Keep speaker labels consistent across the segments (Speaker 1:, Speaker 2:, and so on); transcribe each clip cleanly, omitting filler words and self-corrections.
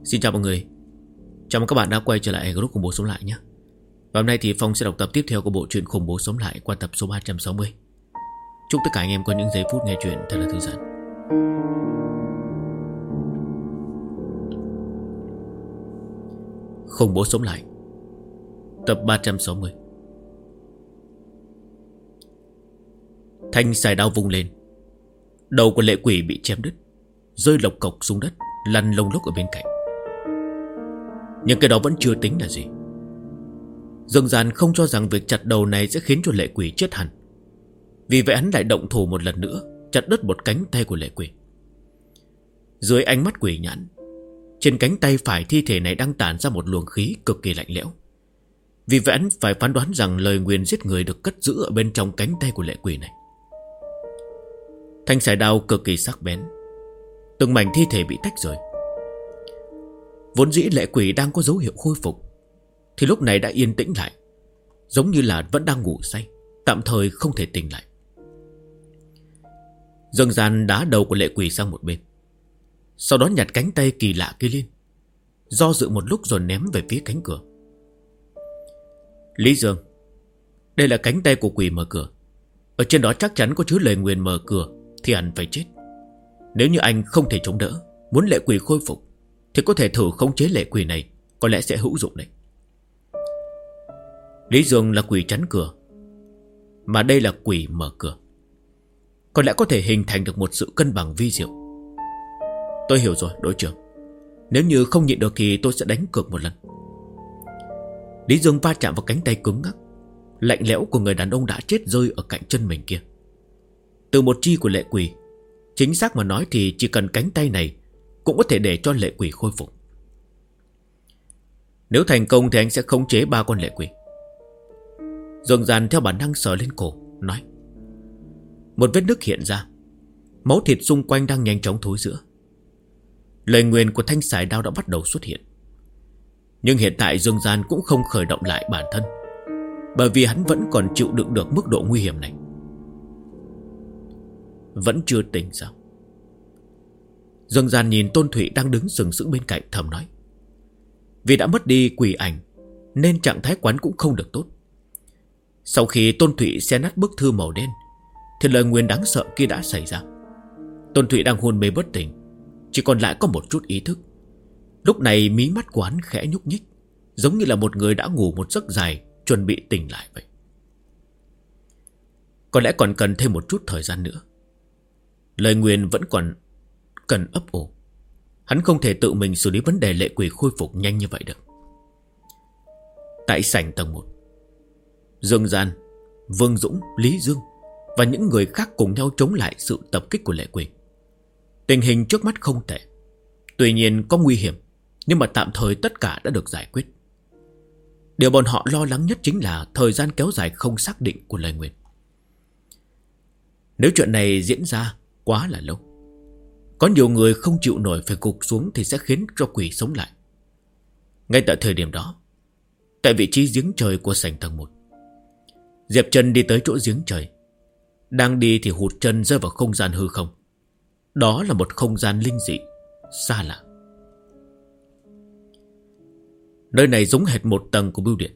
Speaker 1: Xin chào mọi người. Chào mừng các bạn đã quay trở lại group khủng bố sống lại nhé. Và hôm nay thì Phong sẽ đọc tập tiếp theo của bộ truyện khủng bố sống lại qua tập số 360. Chúc tất cả anh em có những giây phút nghe chuyện thật là thư giãn. Khủng bố sống lại tập 360. Thanh xài đao vung lên. Đầu của lệ quỷ bị chém đứt, rơi lộc cộc xuống đất, lăn lông lốc ở bên cạnh. Nhưng cái đó vẫn chưa tính là gì. Dương Gian không cho rằng việc chặt đầu này sẽ khiến cho lệ quỷ chết hẳn. Vì vậy hắn lại động thủ một lần nữa, chặt đứt một cánh tay của lệ quỷ. Dưới ánh mắt quỷ nhãn, trên cánh tay phải thi thể này đang tản ra một luồng khí cực kỳ lạnh lẽo. Vì vậy hắn phải phán đoán rằng lời nguyền giết người được cất giữ ở bên trong cánh tay của lệ quỷ này. Thanh sải đao cực kỳ sắc bén, từng mảnh thi thể bị tách rời. Vốn dĩ lệ quỷ đang có dấu hiệu khôi phục, thì lúc này đã yên tĩnh lại, giống như là vẫn đang ngủ say, tạm thời không thể tỉnh lại. Dương Gian đá đầu của lệ quỷ sang một bên, sau đó nhặt cánh tay kỳ lạ kia lên, do dự một lúc rồi ném về phía cánh cửa. Lý Dương, đây là cánh tay của quỷ mở cửa. Ở trên đó chắc chắn có chứa lời nguyền mở cửa, thì hẳn phải chết. Nếu như anh không thể chống đỡ, muốn lệ quỷ khôi phục, thì có thể thử khống chế lệ quỷ này, có lẽ sẽ hữu dụng đấy. Lý Dương là quỷ chắn cửa, mà đây là quỷ mở cửa, có lẽ có thể hình thành được một sự cân bằng vi diệu. Tôi hiểu rồi đội trưởng. Nếu như không nhịn được thì tôi sẽ đánh cược một lần. Lý Dương va chạm vào cánh tay cứng ngắc, lạnh lẽo của người đàn ông đã chết rơi ở cạnh chân mình kia. Từ một chi của lệ quỷ, chính xác mà nói thì chỉ cần cánh tay này cũng có thể để cho lệ quỷ khôi phục. Nếu thành công thì anh sẽ khống chế 3 con lệ quỷ. Dương Gian theo bản năng sờ lên cổ, nói. Một vết nứt hiện ra, máu thịt xung quanh đang nhanh chóng thối rữa. Lời nguyền của thanh sải đao đã bắt đầu xuất hiện. Nhưng hiện tại Dương Gian cũng không khởi động lại bản thân, bởi vì hắn vẫn còn chịu đựng được mức độ nguy hiểm này. Vẫn chưa tỉnh sao? Dương Gian nhìn Tôn Thụy đang đứng sừng sững bên cạnh, thầm nói. Vì đã mất đi quỷ ảnh nên trạng thái quán cũng không được tốt. Sau khi Tôn Thụy xé nát bức thư màu đen thì lời nguyền đáng sợ kia đã xảy ra. Tôn Thụy đang hôn mê bất tỉnh, chỉ còn lại có một chút ý thức. Lúc này mí mắt của hắn khẽ nhúc nhích, giống như là một người đã ngủ một giấc dài, chuẩn bị tỉnh lại vậy. Có lẽ còn cần thêm một chút thời gian nữa. Lời nguyền vẫn còn cần ấp ủ. Hắn không thể tự mình xử lý vấn đề lệ quỷ khôi phục nhanh như vậy được. Tại sảnh tầng 1, Dương Gian, Vương Dũng, Lý Dương và những người khác cùng nhau chống lại sự tập kích của lệ quỷ. Tình hình trước mắt không tệ, tuy nhiên có nguy hiểm, nhưng mà tạm thời tất cả đã được giải quyết. Điều bọn họ lo lắng nhất chính là thời gian kéo dài không xác định của lời nguyền. Nếu chuyện này diễn ra quá là lâu, có nhiều người không chịu nổi phải gục xuống thì sẽ khiến cho quỷ sống lại. Ngay tại thời điểm đó, tại vị trí giếng trời của sảnh tầng 1, Diệp Trần đi tới chỗ giếng trời. Đang đi thì hụt chân rơi vào không gian hư không. Đó là một không gian linh dị, xa lạ. Nơi này giống hệt một tầng của bưu điện.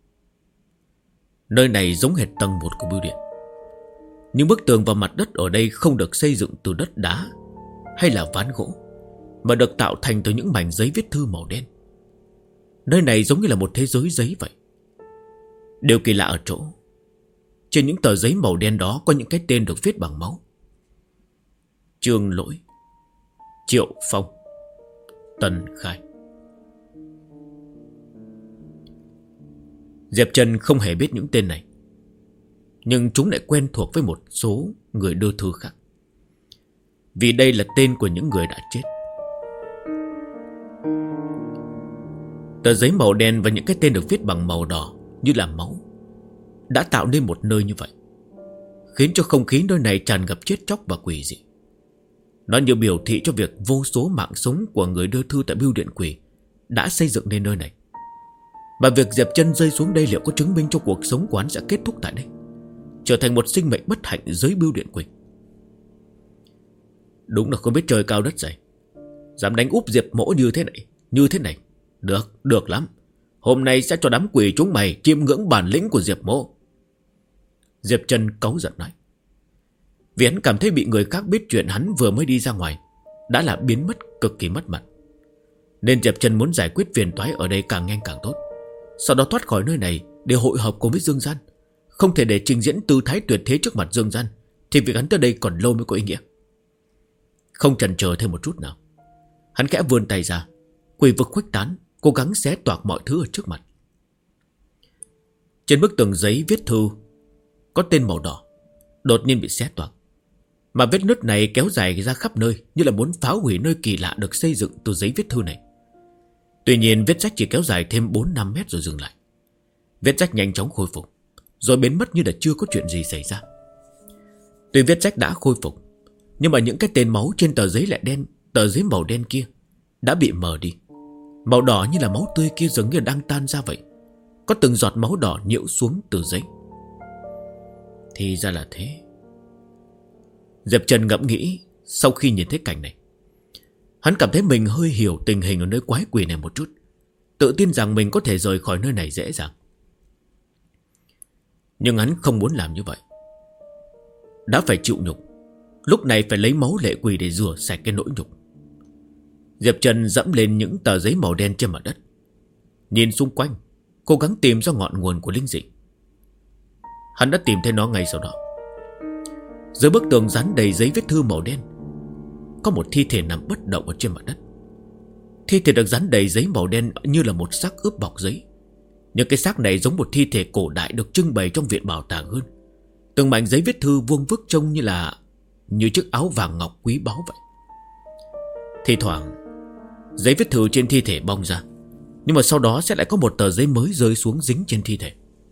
Speaker 1: Nơi này giống hệt tầng 1 của bưu điện. Nhưng bức tường và mặt đất ở đây không được xây dựng từ đất đá hay là ván gỗ, mà được tạo thành từ những mảnh giấy viết thư màu đen. Nơi này giống như là một thế giới giấy vậy. Điều kỳ lạ ở chỗ, trên những tờ giấy màu đen đó có những cái tên được viết bằng máu. Trương Lỗi, Triệu Phong, Tần Khai. Diệp Trần không hề biết những tên này, nhưng chúng lại quen thuộc với một số người đưa thư khác, vì đây là tên của những người đã chết. Tờ giấy màu đen và những cái tên được viết bằng màu đỏ như là máu đã tạo nên một nơi như vậy, khiến cho không khí nơi này tràn ngập chết chóc và quỷ dị. Nó như biểu thị cho việc vô số mạng sống của người đưa thư tại bưu điện quỷ đã xây dựng nên nơi này. Và việc Diệp Trần rơi xuống đây liệu có chứng minh cho cuộc sống của hắn sẽ kết thúc tại đây, trở thành một sinh mệnh bất hạnh dưới bưu điện quỷ. Đúng là không biết trời cao đất dày, dám đánh úp Diệp Mỗ như thế này, Như thế này. Được lắm. Hôm nay sẽ cho đám quỷ chúng mày chiêm ngưỡng bản lĩnh của Diệp Mỗ. Diệp Trần cáu giận nói. Vì hắn cảm thấy bị người khác biết chuyện hắn vừa mới đi ra ngoài đã là biến mất, cực kỳ mất mặt, nên Diệp Trần muốn giải quyết phiền toái ở đây càng nhanh càng tốt, sau đó thoát khỏi nơi này để hội họp cùng với Dương Gian. Không thể để trình diễn tư thái tuyệt thế trước mặt Dương Gian, thì việc hắn tới đây còn lâu mới có ý nghĩa. Không chần chờ thêm một chút nào, hắn khẽ vươn tay ra, quỷ vực khuếch tán, cố gắng xé toạc mọi thứ ở trước mặt. Trên bức tường giấy viết thư có tên màu đỏ đột nhiên bị xé toạc, mà vết nứt này kéo dài ra khắp nơi, như là muốn phá hủy nơi kỳ lạ được xây dựng từ giấy viết thư này. Tuy nhiên vết rách chỉ kéo dài thêm 4-5 mét rồi dừng lại. Vết rách nhanh chóng khôi phục, rồi biến mất như là chưa có chuyện gì xảy ra. Tuy vết rách đã khôi phục, nhưng mà những cái tên máu trên tờ giấy lại đen. Tờ giấy màu đen kia đã bị mờ đi. Màu đỏ như là máu tươi kia dường như đang tan ra vậy. Có từng giọt máu đỏ nhiễu xuống từ giấy. Thì ra là thế. Diệp Trần ngẫm nghĩ. Sau khi nhìn thấy cảnh này, hắn cảm thấy mình hơi hiểu tình hình ở nơi quái quỷ này một chút, tự tin rằng mình có thể rời khỏi nơi này dễ dàng. Nhưng hắn không muốn làm như vậy. Đã phải chịu nhục, lúc này phải lấy máu lệ quỷ để rửa sạch cái nỗi nhục. Diệp Trần dẫm lên những tờ giấy màu đen trên mặt đất, nhìn xung quanh, cố gắng tìm ra ngọn nguồn của linh dị. Hắn đã tìm thấy nó ngay sau đó. Dưới bức tường dán đầy giấy viết thư màu đen, có một thi thể nằm bất động ở trên mặt đất. Thi thể được dán đầy giấy màu đen như là một xác ướp bọc giấy. Nhưng cái xác này giống một thi thể cổ đại được trưng bày trong viện bảo tàng hơn. Từng mảnh giấy viết thư vuông vức trông như chiếc áo vàng ngọc quý báu vậy. Thì thoảng giấy viết thư trên thi thể bong ra, nhưng mà sau đó sẽ lại có một tờ giấy mới rơi xuống dính trên thi thể.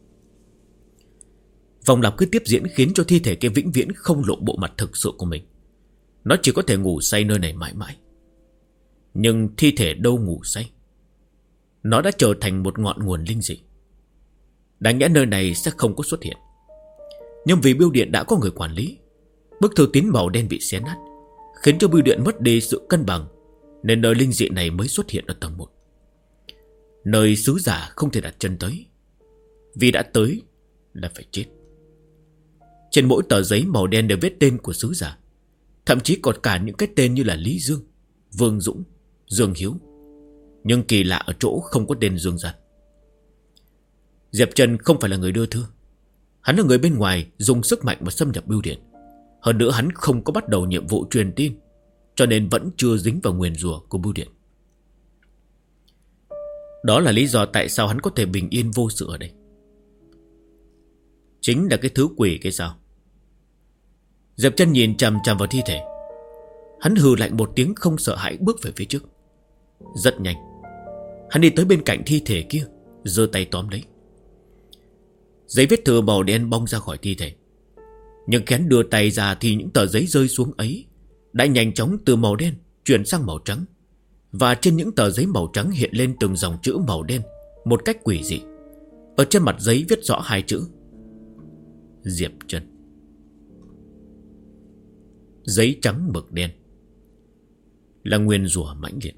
Speaker 1: Vòng lặp cứ tiếp diễn khiến cho thi thể kia vĩnh viễn không lộ bộ mặt thực sự của mình. Nó chỉ có thể ngủ say nơi này mãi mãi. Nhưng thi thể đâu ngủ say. Nó đã trở thành một ngọn nguồn linh dị. Đáng nhẽ nơi này sẽ không có xuất hiện. Nhưng vì bưu điện đã có người quản lý, bức thư tín màu đen bị xé nát, khiến cho bưu điện mất đi sự cân bằng, nên nơi linh dị này mới xuất hiện ở tầng 1, nơi sứ giả không thể đặt chân tới. Vì đã tới là phải chết. Trên mỗi tờ giấy màu đen đều viết tên của sứ giả, thậm chí còn cả những cái tên như là Lý Dương, Vương Dũng, Dương Hiếu. Nhưng kỳ lạ ở chỗ không có tên Dương Gian. Diệp Trần không phải là người đưa thư. Hắn là người bên ngoài dùng sức mạnh mà xâm nhập bưu điện. Hơn nữa hắn không có bắt đầu nhiệm vụ truyền tin, cho nên vẫn chưa dính vào nguyền rủa của bưu điện. Đó là lý do tại sao hắn có thể bình yên vô sự ở đây. Chính là cái thứ quỷ cái sao. Diệp Trần nhìn chằm chằm vào thi thể. Hắn hừ lạnh một tiếng không sợ hãi bước về phía trước. Rất nhanh, hắn đi tới bên cạnh thi thể kia, giơ tay tóm lấy. Giấy viết thư màu đen bong ra khỏi thi thể. Nhưng khi hắn đưa tay ra thì những tờ giấy rơi xuống ấy đã nhanh chóng từ màu đen chuyển sang màu trắng. Và trên những tờ giấy màu trắng hiện lên từng dòng chữ màu đen một cách quỷ dị. Ở trên mặt giấy viết rõ 2 chữ: Diệp Trần. Giấy trắng mực đen là nguyền rủa mãnh liệt.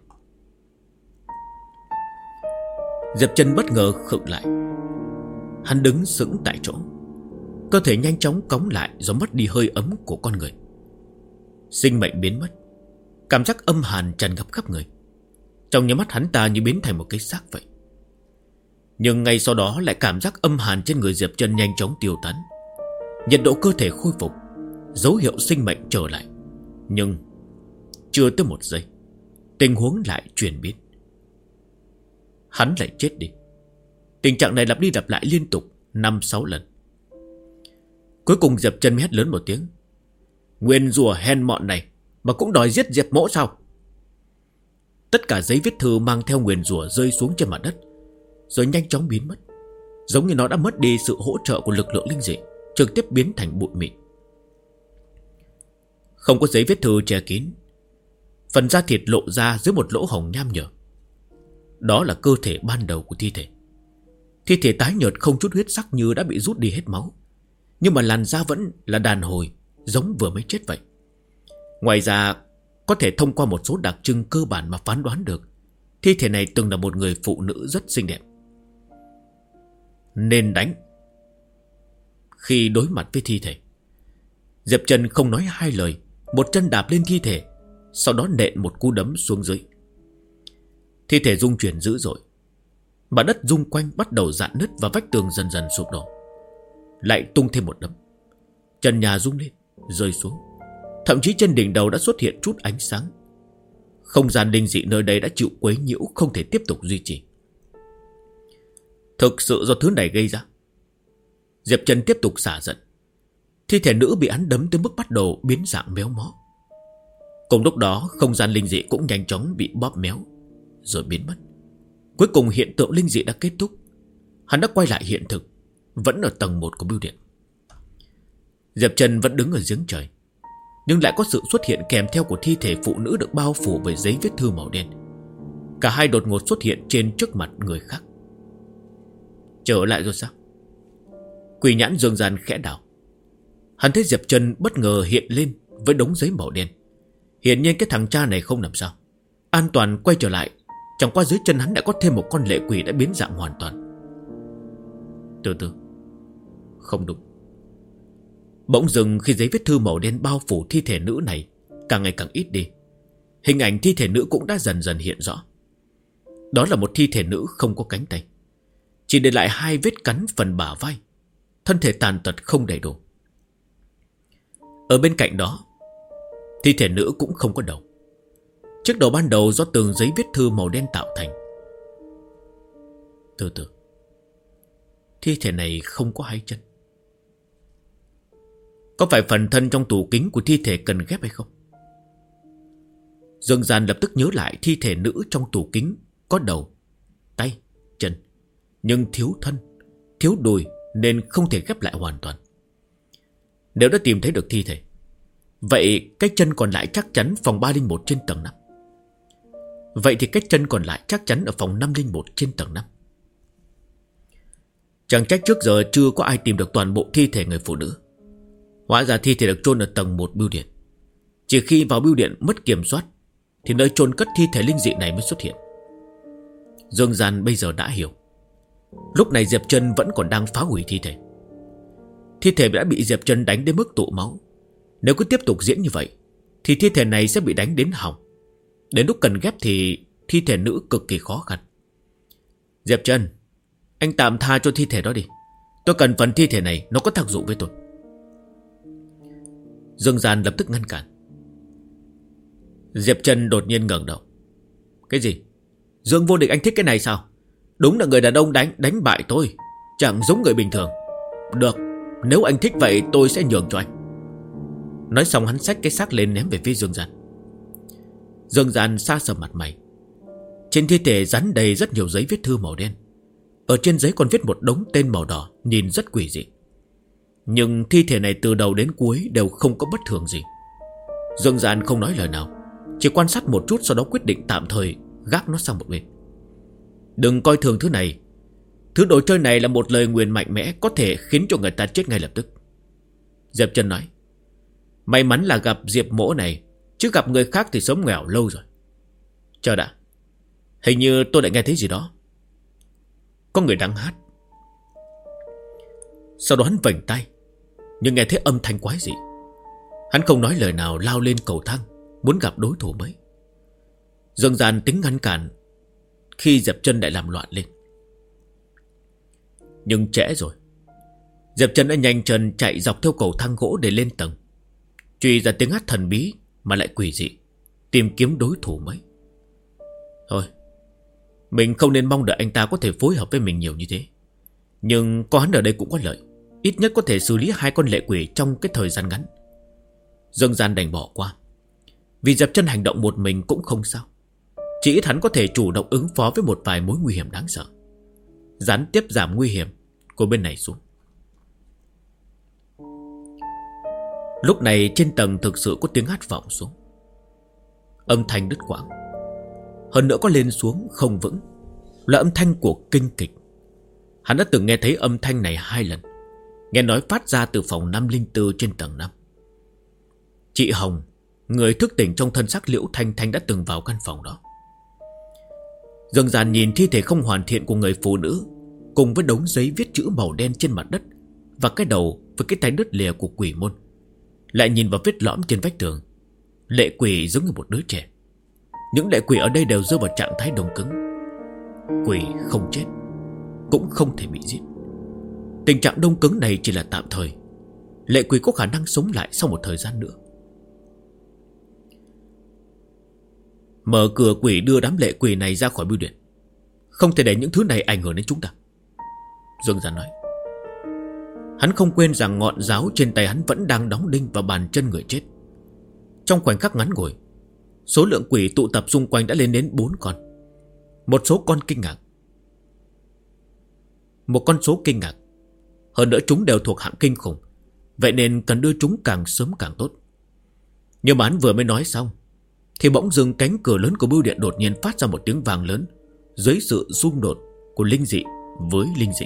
Speaker 1: Diệp Trần bất ngờ khựng lại. Hắn đứng sững tại chỗ, cơ thể nhanh chóng cống lại do mất đi hơi ấm của con người. Sinh mệnh biến mất, cảm giác âm hàn tràn ngập khắp người. Trong nháy mắt hắn ta như biến thành một cái xác vậy. Nhưng ngay sau đó lại cảm giác âm hàn trên người Diệp Trần nhanh chóng tiêu tán. Nhiệt độ cơ thể khôi phục, dấu hiệu sinh mệnh trở lại. Nhưng chưa tới 1 giây, tình huống lại chuyển biến. Hắn lại chết đi. Tình trạng này lặp đi lặp lại liên tục 5-6 lần. Cuối cùng Diệp Trần hét lớn một tiếng: Nguyên rùa hèn mọn này mà cũng đòi giết Diệp Mỗ sao? Tất cả giấy viết thư mang theo nguyền rủa rơi xuống trên mặt đất, rồi nhanh chóng biến mất, giống như nó đã mất đi sự hỗ trợ của lực lượng linh dị, trực tiếp biến thành bụi mịn. Không có giấy viết thư che kín, phần da thịt lộ ra dưới một lỗ hổng nham nhở. Đó là cơ thể ban đầu của thi thể. Thi thể tái nhợt không chút huyết sắc như đã bị rút đi hết máu, nhưng mà làn da vẫn là đàn hồi, giống vừa mới chết vậy. Ngoài ra, có thể thông qua một số đặc trưng cơ bản mà phán đoán được thi thể này từng là một người phụ nữ rất xinh đẹp. Nên đánh. Khi đối mặt với thi thể, Diệp Trần không nói hai lời, một chân đạp lên thi thể, sau đó nện một cú đấm xuống dưới. Thi thể rung chuyển dữ dội, mặt đất rung quanh bắt đầu rạn nứt và vách tường dần dần sụp đổ. Lại tung thêm một đấm, trần nhà rung lên, rơi xuống. Thậm chí trên đỉnh đầu đã xuất hiện chút ánh sáng. Không gian linh dị nơi đây đã chịu quấy nhiễu, không thể tiếp tục duy trì. Thực sự do thứ này gây ra. Diệp Trần tiếp tục xả giận. Thi thể nữ bị hắn đấm tới mức bắt đầu biến dạng méo mó. Cùng lúc đó không gian linh dị cũng nhanh chóng bị bóp méo rồi biến mất. Cuối cùng hiện tượng linh dị đã kết thúc. Hắn đã quay lại hiện thực, vẫn ở tầng 1 của bưu điện. Diệp Trần vẫn đứng ở giếng trời, nhưng lại có sự xuất hiện kèm theo của thi thể phụ nữ được bao phủ bởi giấy viết thư màu đen. Cả hai đột ngột xuất hiện trên trước mặt người khác. Trở lại rồi sao? Quỷ nhãn Dương Gian khẽ đảo. Hắn thấy Diệp Trần bất ngờ hiện lên với đống giấy màu đen. Hiển nhiên cái thằng cha này không làm sao. An toàn quay trở lại. Chẳng qua dưới chân hắn đã có thêm một con lệ quỷ đã biến dạng hoàn toàn. Từ từ, không đúng. Bỗng dừng khi giấy viết thư màu đen bao phủ thi thể nữ này càng ngày càng ít đi, hình ảnh thi thể nữ cũng đã dần dần hiện rõ. Đó là một thi thể nữ không có cánh tay, chỉ để lại 2 vết cắn phần bả vai, thân thể tàn tật không đầy đủ. Ở bên cạnh đó, thi thể nữ cũng không có đầu. Chiếc đầu ban đầu do tường giấy viết thư màu đen tạo thành. Từ từ, thi thể này không có 2 chân. Có phải phần thân trong tủ kính của thi thể cần ghép hay không? Dương Gian lập tức nhớ lại thi thể nữ trong tủ kính có đầu, tay, chân, nhưng thiếu thân, thiếu đùi nên không thể ghép lại hoàn toàn. Nếu đã tìm thấy được thi thể, vậy cái chân còn lại chắc chắn phòng 301 trên tầng 5. Vậy thì cái chân còn lại chắc chắn ở phòng 501 trên tầng 5. Chẳng trách trước giờ chưa có ai tìm được toàn bộ thi thể người phụ nữ. Hóa ra thi thể được chôn ở tầng 1 bưu điện. Chỉ khi vào bưu điện mất kiểm soát thì nơi chôn cất thi thể linh dị này mới xuất hiện. Dương Gian bây giờ đã hiểu. Lúc này Diệp Trần vẫn còn đang phá hủy thi thể. Thi thể đã bị Diệp Trần đánh đến mức tụ máu. Nếu cứ tiếp tục diễn như vậy thì thi thể này sẽ bị đánh đến hỏng. Đến lúc cần ghép thì thi thể nữ cực kỳ khó khăn. Diệp Trần, anh tạm tha cho thi thể đó đi. Tôi cần phần thi thể này, nó có tác dụng với tôi. Dương Gian lập tức ngăn cản. Diệp Trần đột nhiên ngẩng đầu. Cái gì? Dương Vô Địch anh thích cái này sao? Đúng là người đàn ông đánh bại tôi, chẳng giống người bình thường. Được, nếu anh thích vậy tôi sẽ nhường cho anh. Nói xong hắn xách cái xác lên ném về phía Dương Gian. Dương Gian xa sầm mặt mày. Trên thi thể dán đầy rất nhiều giấy viết thư màu đen. Ở trên giấy còn viết một đống tên màu đỏ, nhìn rất quỷ dị. Nhưng thi thể này từ đầu đến cuối đều không có bất thường gì. Dương Gian không nói lời nào, chỉ quan sát một chút, sau đó quyết định tạm thời gác nó sang một bên. Đừng coi thường thứ này. Thứ đồ chơi này là một lời nguyền mạnh mẽ, có thể khiến cho người ta chết ngay lập tức. Diệp Trần nói. May mắn là gặp Diệp Mỗ này, chứ gặp người khác thì sống nghèo lâu rồi. Chờ đã, hình như tôi đã nghe thấy gì đó. Có người đang hát. Sau đó hắn vành tay, nhưng nghe thấy âm thanh quái dị. Hắn không nói lời nào, lao lên cầu thang, muốn gặp đối thủ mới. Dương Gian tính ngăn cản khi Diệp Trần lại làm loạn lên. Nhưng trễ rồi. Diệp Trần đã nhanh chân chạy dọc theo cầu thang gỗ để lên tầng, truy ra tiếng hát thần bí mà lại quỷ dị, tìm kiếm đối thủ mới. Thôi, mình không nên mong đợi anh ta có thể phối hợp với mình nhiều như thế. Nhưng có hắn ở đây cũng có lợi, ít nhất có thể xử lý 2 con lệ quỷ trong cái thời gian ngắn. Dương Gian đành bỏ qua. Vì Diệp Trần hành động một mình cũng không sao, chỉ ít hắn có thể chủ động ứng phó với một vài mối nguy hiểm đáng sợ, gián tiếp giảm nguy hiểm của bên này xuống. Lúc này trên tầng thực sự có tiếng hát vọng xuống. Âm thanh đứt quãng, hơn nữa có lên xuống không vững, là âm thanh của kinh kịch. Hắn đã từng nghe thấy âm thanh này 2 lần, nghe nói phát ra từ phòng 504 trên tầng 5. Chị Hồng, người thức tỉnh trong thân xác Liễu Thanh Thanh, đã từng vào căn phòng đó. Dương Gian nhìn thi thể không hoàn thiện của người phụ nữ cùng với đống giấy viết chữ màu đen trên mặt đất và cái đầu với cái tay đứt lìa của quỷ môn, lại nhìn vào vết lõm trên vách tường. Lệ quỷ giống như một đứa trẻ. Những lệ quỷ ở đây đều rơi vào trạng thái đông cứng. Quỷ không chết, cũng không thể bị giết. Tình trạng đông cứng này chỉ là tạm thời. Lệ quỷ có khả năng sống lại sau một thời gian nữa. Mở cửa quỷ đưa đám lệ quỷ này ra khỏi bưu điện. Không thể để những thứ này ảnh hưởng đến chúng ta, Dương Gian nói. Hắn không quên rằng ngọn giáo trên tay hắn vẫn đang đóng đinh vào bàn chân người chết. Trong khoảnh khắc ngắn ngủi, số lượng quỷ tụ tập xung quanh đã lên đến 4 con. Một con số kinh ngạc. Hơn nữa chúng đều thuộc hạng kinh khủng, vậy nên cần đưa chúng càng sớm càng tốt. Nhưng mà hắn vừa mới nói xong thì bỗng dưng cánh cửa lớn của bưu điện đột nhiên phát ra một tiếng vang lớn, dưới sự xung đột của linh dị với linh dị.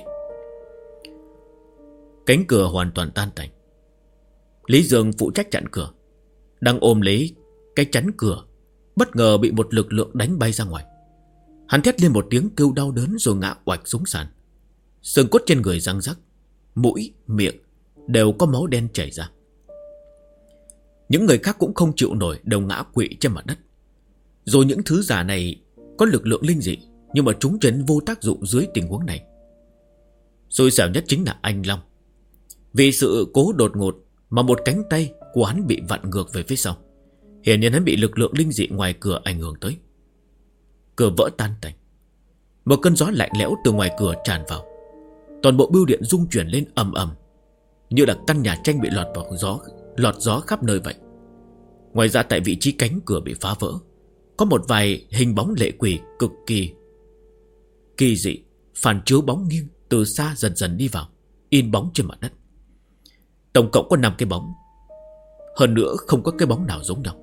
Speaker 1: Cánh cửa hoàn toàn tan tành. Lý Dương phụ trách chặn cửa, đang ôm lấy cái chắn cửa, bất ngờ bị một lực lượng đánh bay ra ngoài. Hắn thét lên một tiếng kêu đau đớn rồi ngã oạch xuống sàn. Xương cốt trên người răng rắc, mũi, miệng đều có máu đen chảy ra. Những người khác cũng không chịu nổi, đều ngã quỵ trên mặt đất. Rồi những thứ giả này có lực lượng linh dị, nhưng mà chúng chân vô tác dụng dưới tình huống này. Xui xẻo nhất chính là anh Long. Vì sự cố đột ngột mà một cánh tay của hắn bị vặn ngược về phía sau. Hiển nhiên hắn bị lực lượng linh dị ngoài cửa ảnh hưởng tới. Cửa vỡ tan tành. Một cơn gió lạnh lẽo từ ngoài cửa tràn vào. Toàn bộ bưu điện rung chuyển lên ầm ầm, như là căn nhà tranh bị lọt gió khắp nơi vậy. Ngoài ra tại vị trí cánh cửa bị phá vỡ, có một vài hình bóng lệ quỷ cực kỳ dị phản chiếu bóng nghiêng từ xa dần dần đi vào, in bóng trên mặt đất. Tổng cộng có 5 cái bóng. Hơn nữa không có cái bóng nào giống nhau.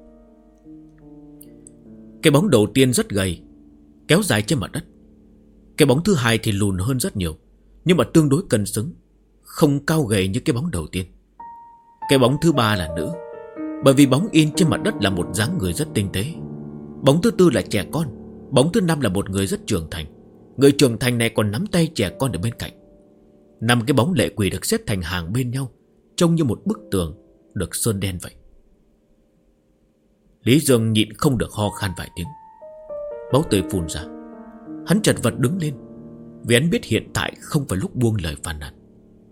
Speaker 1: Cái bóng đầu tiên rất gầy, kéo dài trên mặt đất. Cái bóng thứ hai thì lùn hơn rất nhiều, nhưng mà tương đối cân xứng, không cao gầy như cái bóng đầu tiên. Cái bóng thứ ba là nữ, bởi vì bóng in trên mặt đất là một dáng người rất tinh tế. Bóng thứ tư là trẻ con. Bóng thứ 5 là một người rất trưởng thành. Người trưởng thành này còn nắm tay trẻ con ở bên cạnh. 5 cái bóng lệ quỷ được xếp thành hàng bên nhau, trông như một bức tường được sơn đen vậy. Lý Dương nhịn không được ho khan vài tiếng. Máu tươi phun ra. Hắn chật vật đứng lên, vì hắn biết hiện tại không phải lúc buông lời phàn nàn.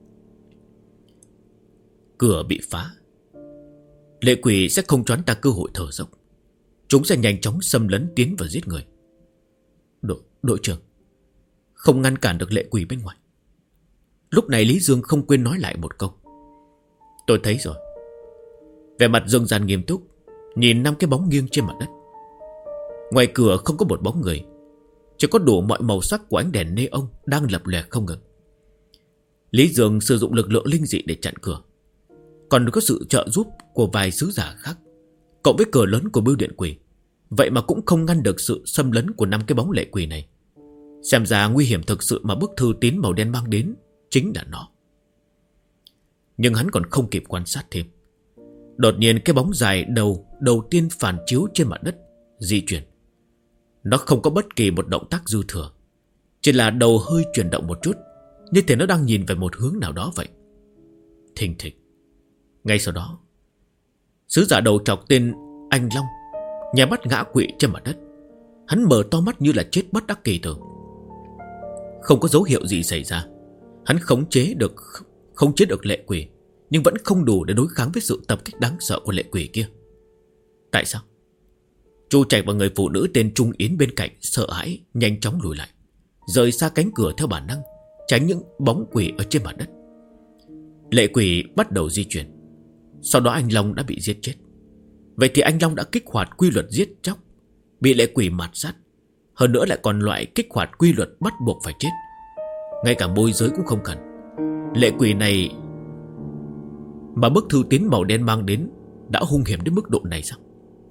Speaker 1: Cửa bị phá. Lệ quỷ sẽ không choán ta cơ hội thở dốc. Chúng sẽ nhanh chóng xâm lấn tiến vào giết người. Đội trưởng, không ngăn cản được lệ quỷ bên ngoài. Lúc này Lý Dương không quên nói lại một câu. Tôi thấy rồi. Vẻ mặt Dương Gian nghiêm túc, nhìn 5 cái bóng nghiêng trên mặt đất. Ngoài cửa không có một bóng người, chỉ có đủ mọi màu sắc của ánh đèn neon đang lập lòe không ngừng. Lý Dương sử dụng lực lượng linh dị để chặn cửa, còn có sự trợ giúp của vài sứ giả khác, cộng với cửa lớn của bưu điện quỷ. Vậy mà cũng không ngăn được sự xâm lấn của 5 cái bóng lệ quỷ này. Xem ra nguy hiểm thực sự mà bức thư tín màu đen mang đến chính là nó. Nhưng hắn còn không kịp quan sát thêm. Đột nhiên cái bóng dài đầu tiên phản chiếu trên mặt đất di chuyển. Nó không có bất kỳ một động tác dư thừa, chỉ là đầu hơi chuyển động một chút, như thể nó đang nhìn về một hướng nào đó vậy. Thình thịch. Ngay sau đó, sứ giả đầu trọc tên Anh Long nhà mắt ngã quỵ trên mặt đất. Hắn mở to mắt như là chết bất đắc kỳ tử. Không có dấu hiệu gì xảy ra. Hắn khống chế được lệ quỷ, nhưng vẫn không đủ để đối kháng với sự tập kích đáng sợ của lệ quỷ kia. Tại sao? Chu Trạch và người phụ nữ tên Trung Yến bên cạnh sợ hãi nhanh chóng lùi lại, rời xa cánh cửa theo bản năng, tránh những bóng quỷ ở trên mặt đất. Lệ quỷ bắt đầu di chuyển. Sau đó anh Long đã bị giết chết. Vậy thì anh Long đã kích hoạt quy luật giết chóc, bị lệ quỷ mạt sát. Hơn nữa lại còn loại kích hoạt quy luật bắt buộc phải chết. Ngay cả môi giới cũng không cần. Lệ quỷ này mà bức thư tín màu đen mang đến đã hung hiểm đến mức độ này sao?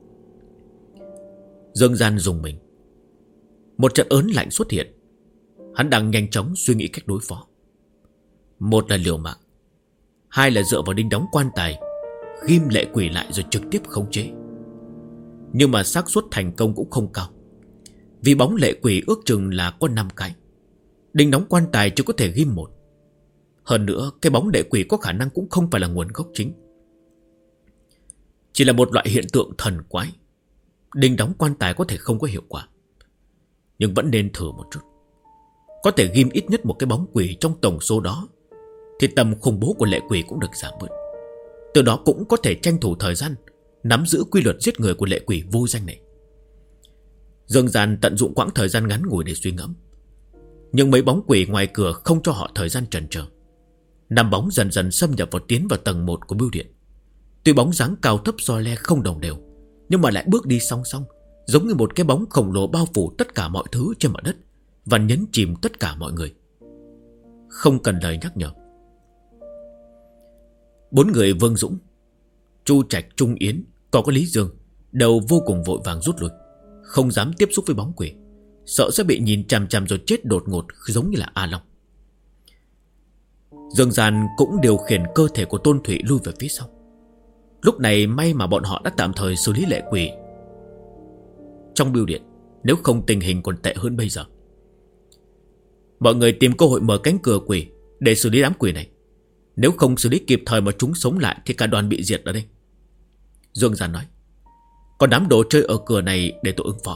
Speaker 1: Dương Gian dùng mình. Một trận ớn lạnh xuất hiện. Hắn đang nhanh chóng suy nghĩ cách đối phó. Một là liều mạng, hai là dựa vào đinh đóng quan tài, ghim lệ quỷ lại rồi trực tiếp khống chế. Nhưng mà xác suất thành công cũng không cao. Vì bóng lệ quỷ ước chừng là có 5 cái. Đinh đóng quan tài chỉ có thể ghim 1. Hơn nữa cái bóng lệ quỷ có khả năng cũng không phải là nguồn gốc chính, chỉ là một loại hiện tượng thần quái. Đinh đóng quan tài có thể không có hiệu quả, nhưng vẫn nên thử một chút. Có thể ghim ít nhất một cái bóng quỷ trong tổng số đó, thì tầm khủng bố của lệ quỷ cũng được giảm bớt. Từ đó cũng có thể tranh thủ thời gian nắm giữ quy luật giết người của lệ quỷ vô danh này. Dương Gian tận dụng quãng thời gian ngắn ngủi để suy ngẫm. Nhưng mấy bóng quỷ ngoài cửa không cho họ thời gian chần chờ. 5 bóng dần dần xâm nhập tiến vào tầng 1 của bưu điện. Tuy bóng dáng cao thấp so le không đồng đều, nhưng mà lại bước đi song song, giống như một cái bóng khổng lồ bao phủ tất cả mọi thứ trên mặt đất và nhấn chìm tất cả mọi người. Không cần lời nhắc nhở. 4 người Vương Dũng, Chu Trạch, Trung Yến, còn có Lý Dương đều vô cùng vội vàng rút lui, không dám tiếp xúc với bóng quỷ, sợ sẽ bị nhìn chằm chằm rồi chết đột ngột giống như là A Long. Dương Gian cũng điều khiển cơ thể của Tôn Thụy lui về phía sau. Lúc này may mà bọn họ đã tạm thời xử lý lệ quỷ trong bưu điện, nếu không tình hình còn tệ hơn bây giờ. Mọi người tìm cơ hội mở cánh cửa quỷ để xử lý đám quỷ này. Nếu không xử lý kịp thời mà chúng sống lại thì cả đoàn bị diệt ở đây. Dương Gian nói. Còn đám đồ chơi ở cửa này để tôi ứng phó.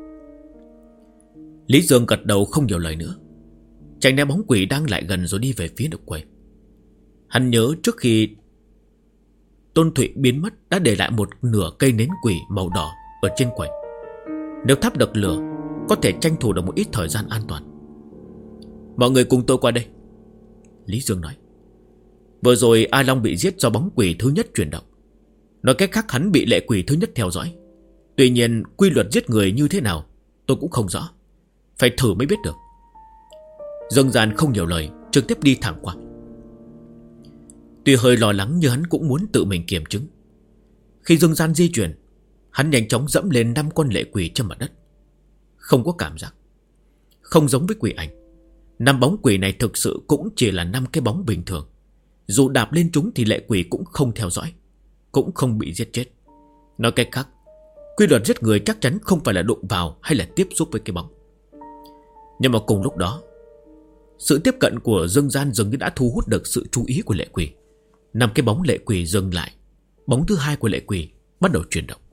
Speaker 1: Lý Dương gật đầu không nhiều lời nữa, tránh né bóng quỷ đang lại gần rồi đi về phía được quầy. Hắn nhớ trước khi Tôn Thụy biến mất đã để lại một nửa cây nến quỷ màu đỏ ở trên quầy. Nếu thắp được lửa, có thể tranh thủ được một ít thời gian an toàn. Mọi người cùng tôi qua đây, Lý Dương nói. Vừa rồi A Long bị giết do bóng quỷ thứ nhất chuyển động. Nói cách khác hắn bị lệ quỷ thứ nhất theo dõi. Tuy nhiên quy luật giết người như thế nào tôi cũng không rõ, phải thử mới biết được. Dương Gian không nhiều lời, trực tiếp đi thẳng qua. Tuy hơi lo lắng nhưng hắn cũng muốn tự mình kiểm chứng. Khi Dương Gian di chuyển, hắn nhanh chóng dẫm lên 5 con lệ quỷ trên mặt đất. Không có cảm giác, không giống với quỷ ảnh. 5 bóng quỷ này thực sự cũng chỉ là 5 cái bóng bình thường. Dù đạp lên chúng thì lệ quỷ cũng không theo dõi, cũng không bị giết chết. Nói cách khác, quy luật giết người chắc chắn không phải là đụng vào hay là tiếp xúc với cái bóng. Nhưng mà cùng lúc đó, sự tiếp cận của Dương Gian dường như đã thu hút được sự chú ý của lệ quỷ. 5 cái bóng lệ quỷ dừng lại. Bóng thứ 2 của lệ quỷ bắt đầu chuyển động.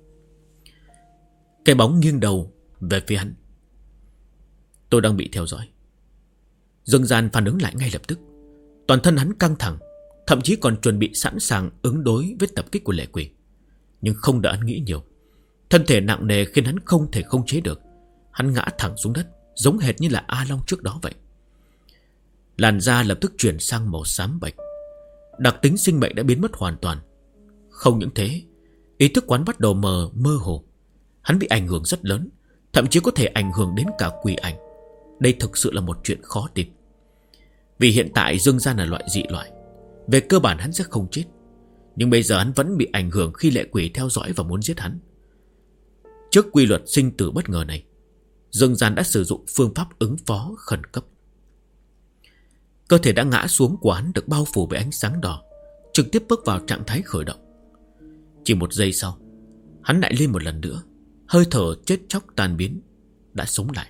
Speaker 1: Cái bóng nghiêng đầu về phía hắn. Tôi đang bị theo dõi. Dương Gian phản ứng lại ngay lập tức. Toàn thân hắn căng thẳng, thậm chí còn chuẩn bị sẵn sàng ứng đối với tập kích của lệ quỷ. Nhưng không đợi hắn nghĩ nhiều, thân thể nặng nề khiến hắn không thể khống chế được. Hắn ngã thẳng xuống đất, giống hệt như là A Long trước đó vậy. Làn da lập tức chuyển sang màu xám bệch. Đặc tính sinh mệnh đã biến mất hoàn toàn. Không những thế, ý thức quán bắt đầu mơ hồ. Hắn bị ảnh hưởng rất lớn, thậm chí có thể ảnh hưởng đến cả quỷ ảnh. Đây thực sự là một chuyện khó tin. Vì hiện tại Dương Gian là loại dị loại, về cơ bản hắn sẽ không chết. Nhưng bây giờ hắn vẫn bị ảnh hưởng khi lệ quỷ theo dõi và muốn giết hắn. Trước quy luật sinh tử bất ngờ này, Dương Gian đã sử dụng phương pháp ứng phó khẩn cấp. Cơ thể đã ngã xuống của hắn được bao phủ bởi ánh sáng đỏ, trực tiếp bước vào trạng thái khởi động. Chỉ một giây sau, hắn lại lên một lần nữa. Hơi thở chết chóc tan biến, đã sống lại.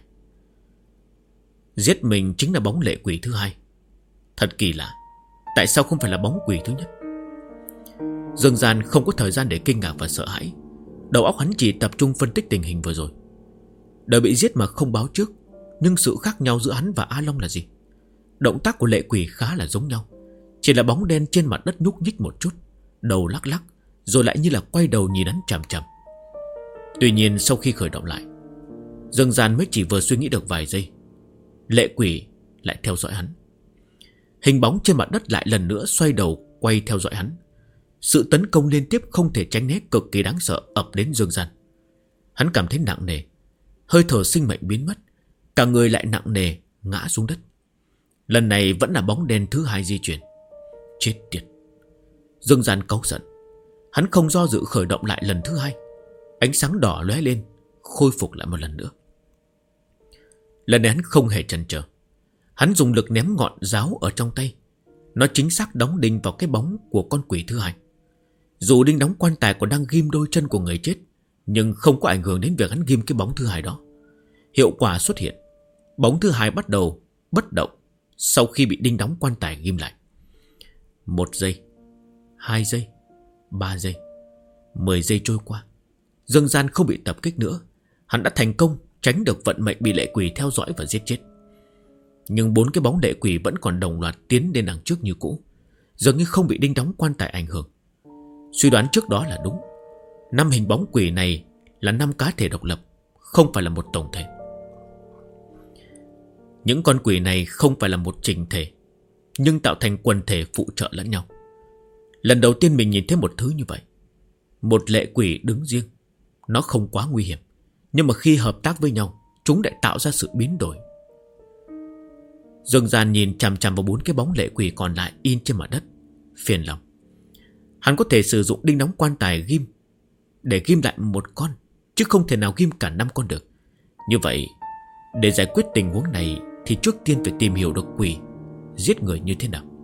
Speaker 1: Giết mình chính là bóng lệ quỷ thứ 2. Thật kỳ lạ, tại sao không phải là bóng quỷ thứ nhất? Dương Gian không có thời gian để kinh ngạc và sợ hãi. Đầu óc hắn chỉ tập trung phân tích tình hình vừa rồi. Đời bị giết mà không báo trước, nhưng sự khác nhau giữa hắn và A Long là gì? Động tác của lệ quỷ khá là giống nhau, chỉ là bóng đen trên mặt đất nhúc nhích một chút, đầu lắc lắc, rồi lại như là quay đầu nhìn hắn chằm chằm. Tuy nhiên sau khi khởi động lại, Dương Gian mới chỉ vừa suy nghĩ được vài giây, lệ quỷ lại theo dõi hắn. Hình bóng trên mặt đất lại lần nữa xoay đầu quay theo dõi hắn. Sự tấn công liên tiếp không thể tránh né cực kỳ đáng sợ ập đến Dương Gian. Hắn cảm thấy nặng nề, hơi thở sinh mệnh biến mất, cả người lại nặng nề ngã xuống đất. Lần này vẫn là bóng đen thứ 2 di chuyển. Chết tiệt! Dương Gian cáu giận. Hắn không do dự khởi động lại lần thứ 2. Ánh sáng đỏ lóe lên, khôi phục lại một lần nữa. Lần này hắn không hề chần chờ. Hắn dùng lực ném ngọn giáo ở trong tay. Nó chính xác đóng đinh vào cái bóng của con quỷ thứ 2. Dù đinh đóng quan tài còn đang ghim đôi chân của người chết, nhưng không có ảnh hưởng đến việc hắn ghim cái bóng thứ 2 đó. Hiệu quả xuất hiện. Bóng thứ hai bắt đầu bất động sau khi bị đinh đóng quan tài ghim lại. 1 giây, 2 giây, 3 giây, 10 giây trôi qua. Dương Gian không bị tập kích nữa. Hắn đã thành công tránh được vận mệnh bị lệ quỷ theo dõi và giết chết. Nhưng 4 cái bóng lệ quỷ vẫn còn đồng loạt tiến lên đằng trước như cũ, dường như không bị đinh đóng quan tài ảnh hưởng. Suy đoán trước đó là đúng. 5 hình bóng quỷ này là 5 cá thể độc lập, không phải là một tổng thể. Những con quỷ này không phải là một trình thể, nhưng tạo thành quần thể phụ trợ lẫn nhau. Lần đầu tiên mình nhìn thấy một thứ như vậy. Một lệ quỷ đứng riêng, nó không quá nguy hiểm, nhưng mà khi hợp tác với nhau, chúng lại tạo ra sự biến đổi. Dương Gian nhìn chằm chằm vào 4 cái bóng lệ quỷ còn lại in trên mặt đất, phiền lòng. Hắn có thể sử dụng đinh đóng quan tài ghim để ghim lại một con, chứ không thể nào ghim cả 5 con được. Như vậy, để giải quyết tình huống này thì trước tiên phải tìm hiểu được quỷ giết người như thế nào.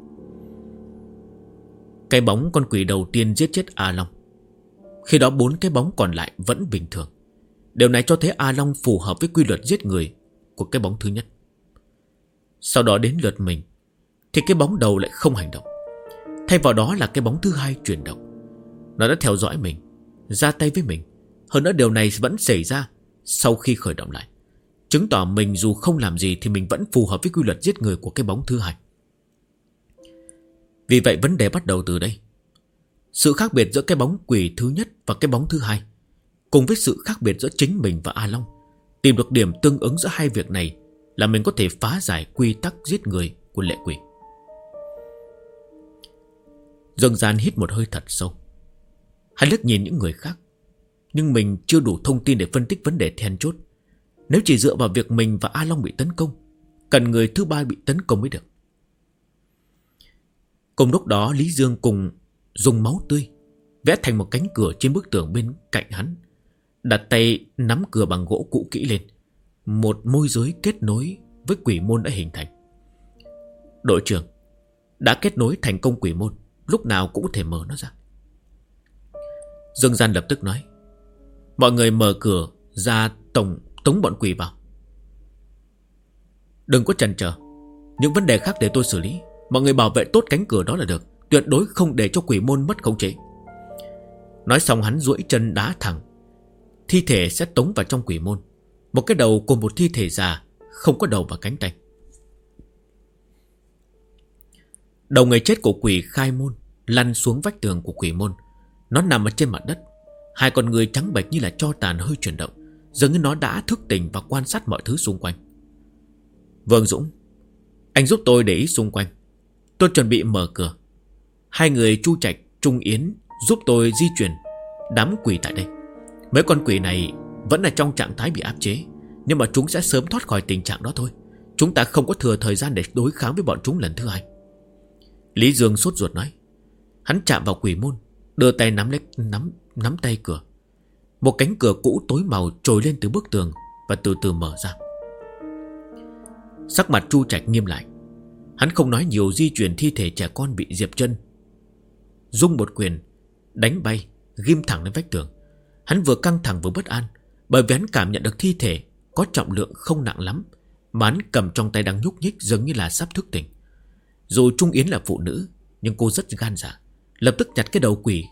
Speaker 1: Cái bóng con quỷ đầu tiên giết chết A Long. Khi đó 4 cái bóng còn lại vẫn bình thường. Điều này cho thấy A Long phù hợp với quy luật giết người của cái bóng thứ nhất. Sau đó đến lượt mình thì cái bóng đầu lại không hành động. Thay vào đó là cái bóng thứ hai chuyển động. Nó đã theo dõi mình, ra tay với mình. Hơn nữa điều này vẫn xảy ra sau khi khởi động lại, chứng tỏ mình dù không làm gì thì mình vẫn phù hợp với quy luật giết người của cái bóng thứ hai. Vì vậy vấn đề bắt đầu từ đây. Sự khác biệt giữa cái bóng quỷ thứ nhất và cái bóng thứ hai, cùng với sự khác biệt giữa chính mình và A Long, tìm được điểm tương ứng giữa hai việc này là mình có thể phá giải quy tắc giết người của lệ quỷ. Dương Gian hít một hơi thật sâu. Hắn liếc nhìn những người khác, nhưng mình chưa đủ thông tin để phân tích vấn đề then chốt. Nếu chỉ dựa vào việc mình và A Long bị tấn công, cần người thứ ba bị tấn công mới được. Cùng lúc đó Lý Dương cùng dùng máu tươi vẽ thành một cánh cửa trên bức tường bên cạnh hắn, đặt tay nắm cửa bằng gỗ cũ kỹ lên. Một môi giới kết nối với quỷ môn đã hình thành. Đội trưởng đã kết nối thành công quỷ môn, lúc nào cũng có thể mở nó ra. Dương Gian lập tức nói: mọi người mở cửa ra tống bọn quỷ vào. Đừng có chần chờ, những vấn đề khác để tôi xử lý. Mọi người bảo vệ tốt cánh cửa đó là được, tuyệt đối không để cho quỷ môn mất khống chế. Nói xong hắn duỗi chân đá thẳng. Thi thể sẽ tống vào trong quỷ môn. Một cái đầu của một thi thể già, không có đầu và cánh tay. Đầu người chết của quỷ khai môn lăn xuống vách tường của quỷ môn. Nó nằm ở trên mặt đất. Hai con người trắng bệch như là tro tàn hơi chuyển động, dường như nó đã thức tỉnh và quan sát mọi thứ xung quanh. Vương Dũng, anh giúp tôi để ý xung quanh. Tôi chuẩn bị mở cửa. Hai người Chu Trạch, Trung Yến giúp tôi di chuyển đám quỷ tại đây. Mấy con quỷ này vẫn là trong trạng thái bị áp chế, nhưng mà chúng sẽ sớm thoát khỏi tình trạng đó thôi. Chúng ta không có thừa thời gian để đối kháng với bọn chúng lần thứ hai. Lý Dương sốt ruột nói. Hắn chạm vào quỷ môn, đưa tay nắm tay cửa. Một cánh cửa cũ tối màu trồi lên từ bức tường và từ từ mở ra. Sắc mặt Chu Trạch nghiêm lại. Hắn không nói nhiều, di chuyển thi thể trẻ con bị Diệp Chân dung một quyền đánh bay, ghim thẳng lên vách tường. Hắn vừa căng thẳng vừa bất an, bởi vì hắn cảm nhận được thi thể có trọng lượng không nặng lắm, mà hắn cầm trong tay đang nhúc nhích, dường như là sắp thức tỉnh. Dù Trung Yến là phụ nữ, nhưng cô rất gan dạ, lập tức nhặt cái đầu quỷ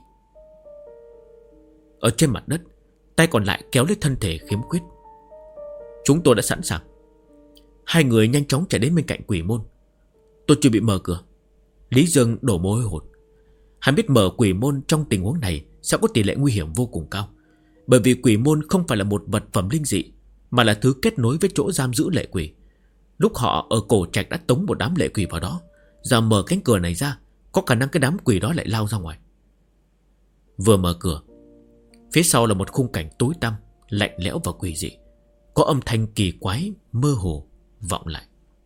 Speaker 1: ở trên mặt đất, tay còn lại kéo lấy thân thể khiếm khuyết. Chúng tôi đã sẵn sàng. Hai người nhanh chóng chạy đến bên cạnh quỷ môn. Tôi chưa bị mở cửa. Lý Dương đổ mồ hôi hột. Hắn biết mở quỷ môn trong tình huống này sẽ có tỷ lệ nguy hiểm vô cùng cao, bởi vì quỷ môn không phải là một vật phẩm linh dị, mà là thứ kết nối với chỗ giam giữ lệ quỷ. Lúc họ ở Cổ Trạch đã tống một đám lệ quỷ vào đó, giờ mở cánh cửa này ra, có khả năng cái đám quỷ đó lại lao ra ngoài. Vừa mở cửa, phía sau là một khung cảnh tối tăm, lạnh lẽo và quỷ dị. Có âm thanh kỳ quái mơ hồ vọng lại.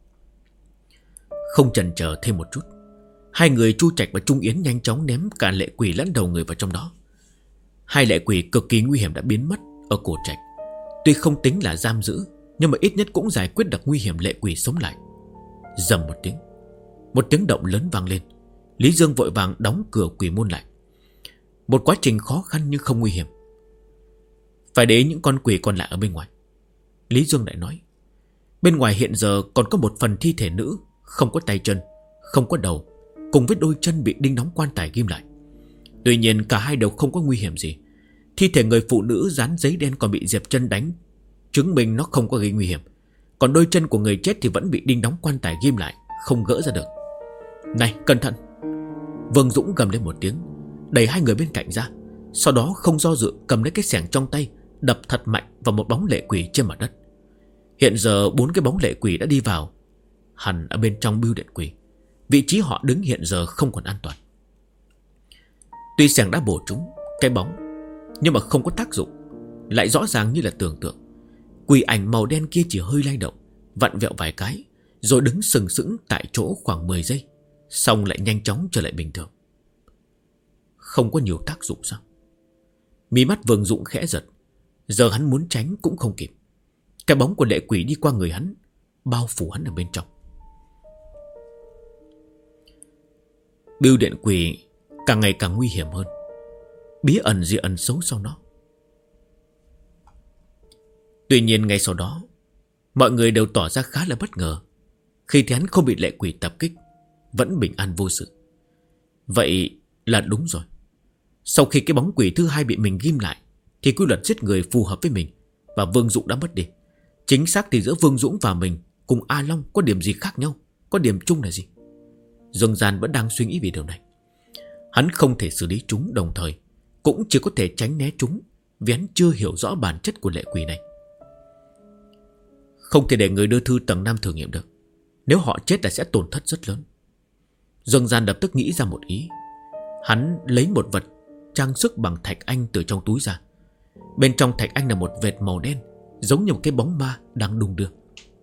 Speaker 1: Không chần chờ thêm một chút, hai người Chu Trạch và Trung Yến nhanh chóng ném cả lệ quỷ lẫn đầu người vào trong đó. Hai lệ quỷ cực kỳ nguy hiểm đã biến mất ở Cổ Trạch. Tuy không tính là giam giữ, nhưng mà ít nhất cũng giải quyết được nguy hiểm lệ quỷ sống lại. Rầm một tiếng động lớn vang lên. Lý Dương vội vàng đóng cửa quỷ môn lại. Một quá trình khó khăn nhưng không nguy hiểm. Phải để ý những con quỷ còn lại ở bên ngoài. Lý Dương lại nói: bên ngoài hiện giờ còn có một phần thi thể nữ, không có tay chân, không có đầu, cùng với đôi chân bị đinh đóng quan tài ghim lại. Tuy nhiên cả hai đều không có nguy hiểm gì. Thi thể người phụ nữ dán giấy đen còn bị Diệp Chân đánh, chứng minh nó không có gây nguy hiểm. Còn đôi chân của người chết thì vẫn bị đinh đóng quan tài ghim lại, không gỡ ra được. Này, cẩn thận! Vương Dũng gầm lên một tiếng, đẩy hai người bên cạnh ra. Sau đó không do dự cầm lấy cái xẻng trong tay, đập thật mạnh vào một bóng lệ quỷ trên mặt đất. Hiện giờ 4 cái bóng lệ quỷ đã đi vào, hẳn ở bên trong bưu điện quỷ. Vị trí họ đứng hiện giờ không còn an toàn. Tuy xẻng đã bổ trúng cái bóng, nhưng mà không có tác dụng. Lại rõ ràng như là tưởng tượng. Quỷ ảnh màu đen kia chỉ hơi lay động, vặn vẹo vài cái, rồi đứng sừng sững tại chỗ khoảng 10 giây, xong lại nhanh chóng trở lại bình thường. Không có nhiều tác dụng sao? Mí mắt Vương Dũng khẽ giật. Giờ hắn muốn tránh cũng không kịp. Cái bóng của lệ quỷ đi qua người hắn, bao phủ hắn ở bên trong. Bưu điện quỷ càng ngày càng nguy hiểm hơn. Bí ẩn gì ẩn xấu sau nó. Tuy nhiên ngay sau đó, mọi người đều tỏ ra khá là bất ngờ khi thấy hắn không bị lệ quỷ tập kích, vẫn bình an vô sự. Vậy là đúng rồi. Sau khi cái bóng quỷ thứ hai bị mình ghim lại, thì quy luật giết người phù hợp với mình, và Vương Dũng đã mất đi. Chính xác thì giữa Vương Dũng và mình cùng A Long có điểm gì khác nhau, có điểm chung là gì? Dương Gian vẫn đang suy nghĩ về điều này. Hắn không thể xử lý chúng đồng thời, cũng chỉ có thể tránh né chúng, vì hắn chưa hiểu rõ bản chất của lệ quỷ này. Không thể để người đưa thư tầng 5 thử nghiệm được. Nếu họ chết là sẽ tổn thất rất lớn. Dương Gian lập tức nghĩ ra một ý. Hắn lấy một vật trang sức bằng thạch anh từ trong túi ra. Bên trong thạch anh là một vệt màu đen, giống như một cái bóng ma đang đung đưa.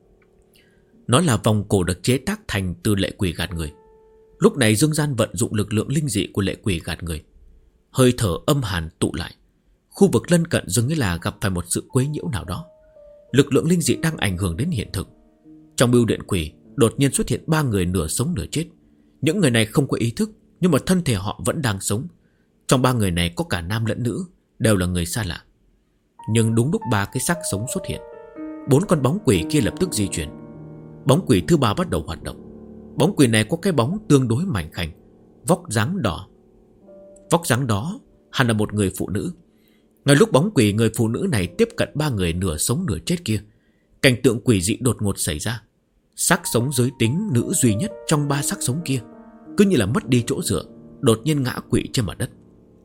Speaker 1: Nó là vòng cổ được chế tác thành từ lệ quỷ gạt người. Lúc này Dương Gian vận dụng lực lượng linh dị của lệ quỷ gạt người. Hơi thở âm hàn tụ lại. Khu vực lân cận dường như là gặp phải một sự quấy nhiễu nào đó. Lực lượng linh dị đang ảnh hưởng đến hiện thực. Trong bưu điện quỷ đột nhiên xuất hiện 3 người nửa sống nửa chết. Những người này không có ý thức, nhưng mà thân thể họ vẫn đang sống. Trong 3 người này có cả nam lẫn nữ, đều là người xa lạ. Nhưng đúng lúc 3 cái xác sống xuất hiện, 4 con bóng quỷ kia lập tức di chuyển. Bóng quỷ thứ 3 bắt đầu hoạt động. Bóng quỷ này có cái bóng tương đối mảnh khảnh, vóc dáng đỏ. Vóc dáng đó hẳn là một người phụ nữ. Ngay lúc bóng quỷ người phụ nữ này tiếp cận 3 người nửa sống nửa chết kia, cảnh tượng quỷ dị đột ngột xảy ra. Xác sống giới tính nữ duy nhất trong 3 xác sống kia cứ như là mất đi chỗ dựa, đột nhiên ngã quỵ trên mặt đất.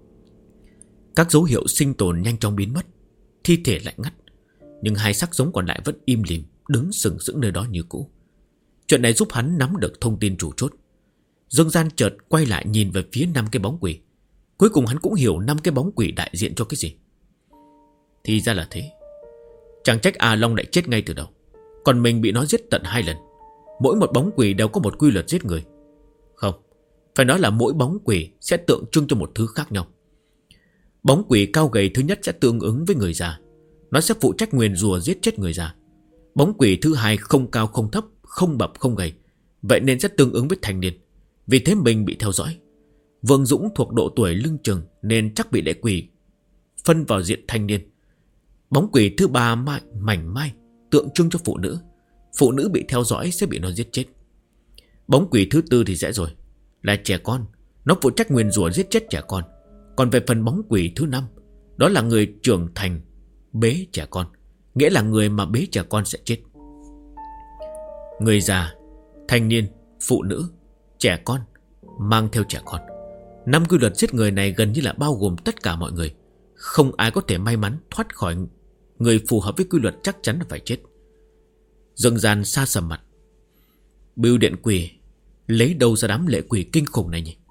Speaker 1: Các dấu hiệu sinh tồn nhanh chóng biến mất, thi thể lạnh ngắt, nhưng 2 xác sống còn lại vẫn im lìm, đứng sừng sững nơi đó như cũ. Chuyện này giúp hắn nắm được thông tin chủ chốt. Dương Gian chợt quay lại nhìn về phía 5 cái bóng quỷ. Cuối cùng hắn cũng hiểu 5 cái bóng quỷ đại diện cho cái gì. Thì ra là thế. Chẳng trách A Long lại chết ngay từ đầu, còn mình bị nó giết tận 2 lần. Mỗi một bóng quỷ đều có một quy luật giết người. Không, phải nói là mỗi bóng quỷ sẽ tượng trưng cho một thứ khác nhau. Bóng quỷ cao gầy thứ nhất sẽ tương ứng với người già. Nó sẽ phụ trách nguyền rủa giết chết người già. Bóng quỷ thứ hai không cao không thấp, không mập không gầy, vậy nên sẽ tương ứng với thanh niên. Vì thế mình bị theo dõi. Vương Dũng thuộc độ tuổi lưng chừng nên chắc bị lệ quỷ phân vào diện thanh niên. Bóng quỷ thứ 3 mảnh mai tượng trưng cho phụ nữ. Phụ nữ bị theo dõi sẽ bị nó giết chết. Bóng quỷ thứ 4 thì dễ rồi, là trẻ con. Nó phụ trách nguyền rủa giết chết trẻ con. Còn về phần bóng quỷ thứ 5, đó là người trưởng thành bế trẻ con, nghĩa là người mà bế trẻ con sẽ chết. Người già, thanh niên, phụ nữ, trẻ con, mang theo trẻ con. 5 quy luật giết người này gần như là bao gồm tất cả mọi người. Không ai có thể may mắn thoát khỏi. Người phù hợp với quy luật chắc chắn là phải chết. Dương Gian xa sầm mặt. Bưu điện quỷ lấy đâu ra đám lệ quỷ kinh khủng này nhỉ?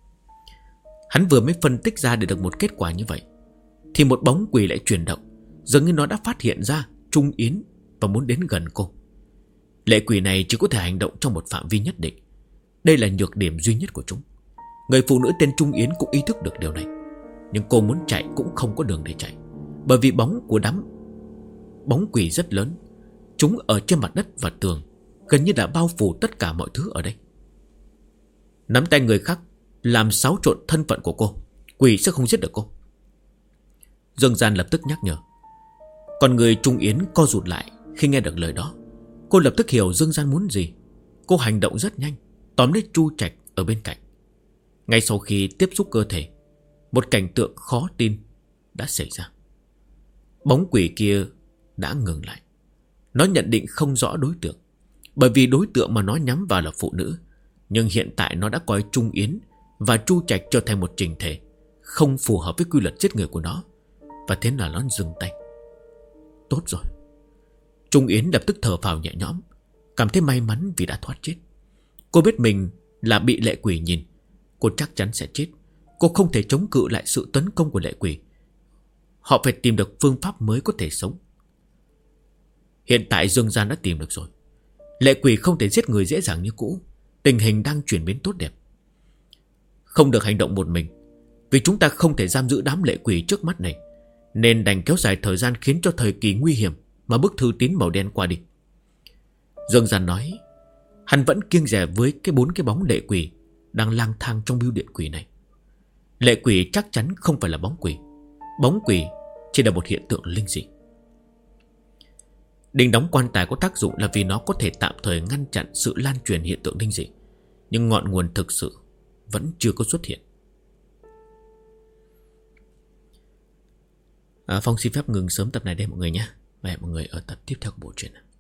Speaker 1: Hắn vừa mới phân tích ra để được một kết quả như vậy, thì một bóng quỷ lại chuyển động, dường như nó đã phát hiện ra Trung Yến và muốn đến gần cô. Lệ quỷ này chỉ có thể hành động trong một phạm vi nhất định. Đây là nhược điểm duy nhất của chúng. Người phụ nữ tên Trung Yến cũng ý thức được điều này, nhưng cô muốn chạy cũng không có đường để chạy, bởi vì bóng của đám bóng quỷ rất lớn. Chúng ở trên mặt đất và tường, gần như đã bao phủ tất cả mọi thứ ở đây. Nắm tay người khác làm xáo trộn thân phận của cô, quỷ sẽ không giết được cô. Dương Gian lập tức nhắc nhở. Còn người Trung Yến co rụt lại, Khi nghe được lời đó, cô lập tức hiểu Dương Gian muốn gì. Cô hành động rất nhanh, tóm lấy Chu Trạch ở bên cạnh. Ngay sau khi tiếp xúc cơ thể, một cảnh tượng khó tin đã xảy ra. Bóng quỷ kia đã ngừng lại. Nó nhận định không rõ đối tượng, bởi vì đối tượng mà nó nhắm vào là phụ nữ. Nhưng hiện tại nó đã coi Trung Yến và Chu Trạch trở thành một trình thể, không phù hợp với quy luật giết người của nó. Và thế là nó dừng tay. Tốt rồi. Trung Yến lập tức thở phào nhẹ nhõm, cảm thấy may mắn vì đã thoát chết. Cô biết mình là bị lệ quỷ nhìn, cô chắc chắn sẽ chết. Cô không thể chống cự lại sự tấn công của lệ quỷ. Họ phải tìm được phương pháp mới có thể sống. Hiện tại Dương Gian đã tìm được rồi. Lệ quỷ không thể giết người dễ dàng như cũ. Tình hình đang chuyển biến tốt đẹp. Không được hành động một mình, vì chúng ta không thể giam giữ đám lệ quỷ trước mắt này, nên đành kéo dài thời gian khiến cho thời kỳ nguy hiểm mà bức thư tín màu đen qua đi. Dương Gian nói, hắn vẫn kiêng dè với bốn cái bóng lệ quỷ đang lang thang trong bưu điện quỷ này. Lệ quỷ chắc chắn không phải là bóng quỷ. Bóng quỷ chỉ là một hiện tượng linh dị. Đình đóng quan tài có tác dụng là vì nó có thể tạm thời ngăn chặn sự lan truyền hiện tượng linh dị, nhưng ngọn nguồn thực sự vẫn chưa có xuất hiện. Phong xin phép ngừng sớm tập này đây mọi người nhé. Và hẹn mọi người ở tập tiếp theo của bộ truyện.